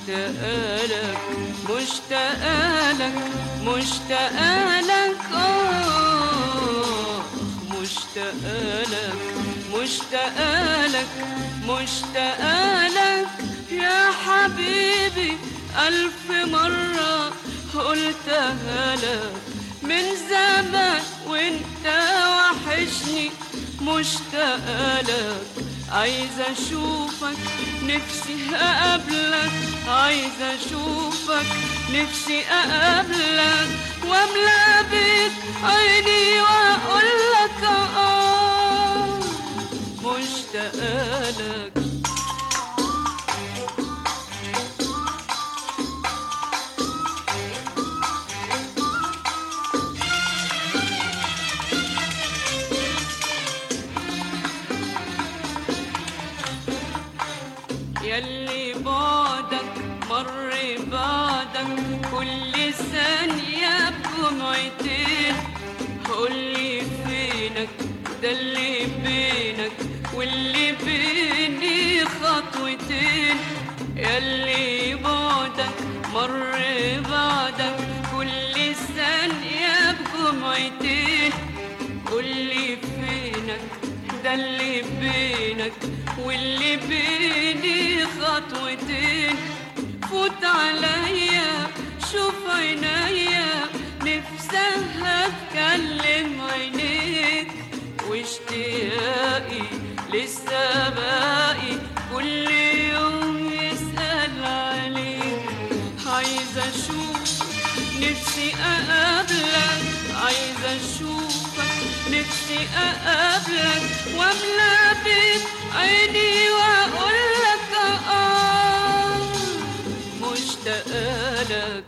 مشتاقة لك مشتاقة لك مشتاقة لك مشتاقة لك مشتاقة لك مشتاقة لك يا حبيبي ألف مرة قلتها لك من زمان وانت وحشني مشتاقة لك عايزة أشوفك نفسي أقابلك عايزة أشوفك نفسي أقابلك وأملى بيك عيني وأقولك مشتاقة لك ياللي بعدك مر بعدك كل ثانية بجمعتين قولي فينك ده اللي بينك واللي بيني خطوتين ياللي بعدك مر بعدك كل ثانية بجمعتين قولي فينك ده اللي بينك واللي بيني خطوتين فوت عليا شوف عينيا نفسها اتكلم عينيك واشتياقي لسه باقي كل يوم يسأل عليك عايزة اشوف نفسي اقابلك عايزة اشوفك نفسي اقابلك واملى بيك عيني واقولك مشتاقة لك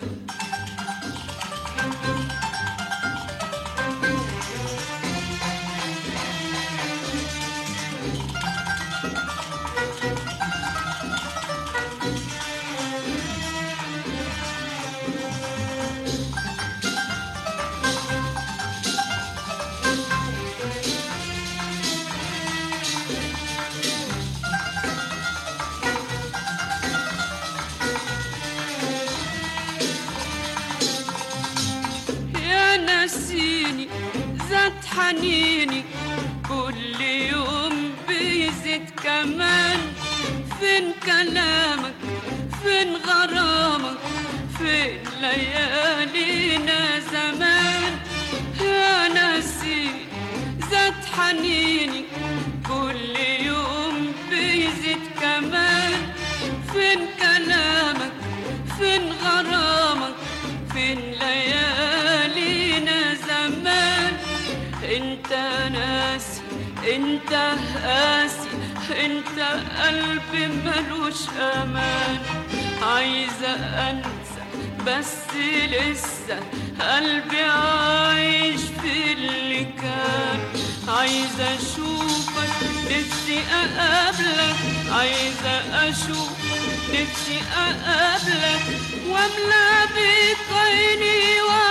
نسيني زاد حنيني كل يوم بيزيد كمان فين كلامك فين غرامك فين ليالينا زمان يا نسيني زاد حنيني كل يوم بيزيد كمان فين كلامك فين غرامك فين ليالينا زمان انت ناسي انت قاسي انت قلبي ملوش امان عايزة انسى بس لسه قلبي عايش في اللي كان عايزة اشوفك نفسي اقابلك عايزة اشوف نفسي اقابلك واملى بيك عيني